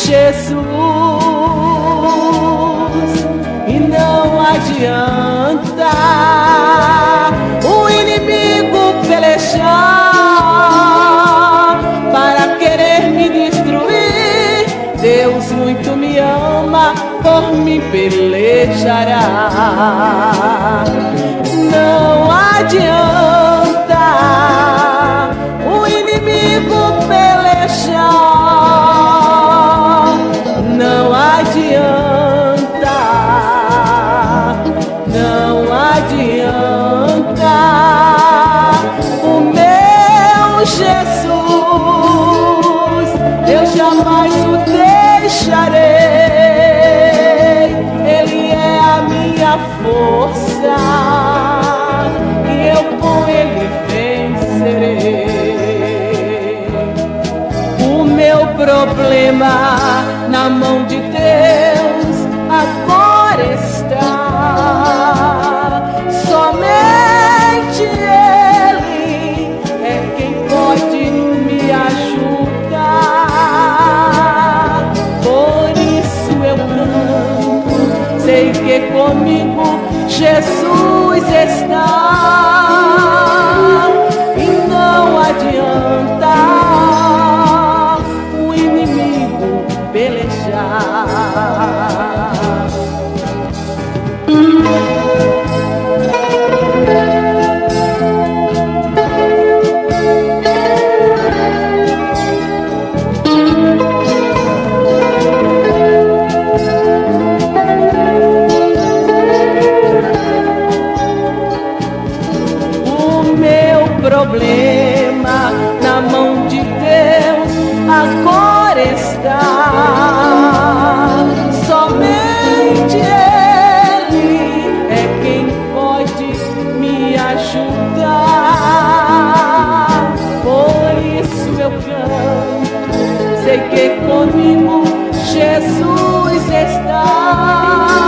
Jesus, e não adianta o inimigo pelejar para querer me destruir. Deus muito me ama, por mim pelejará. Não adianta o inimigo pelejar, não adianta, não adianta. O meu Jesus, eu jamais o deixarei. Ele é a minha força e eu com ele vencerei. O meu problema na mão de Deus agora está. Somente Ele é quem pode me ajudar. Por isso eu canto, sei que comigo Jesus está. E não adianta o inimigo pelejar. Problema na mão de Deus agora está. Somente Ele é quem pode me ajudar. Por isso eu canto, sei que comigo Jesus está.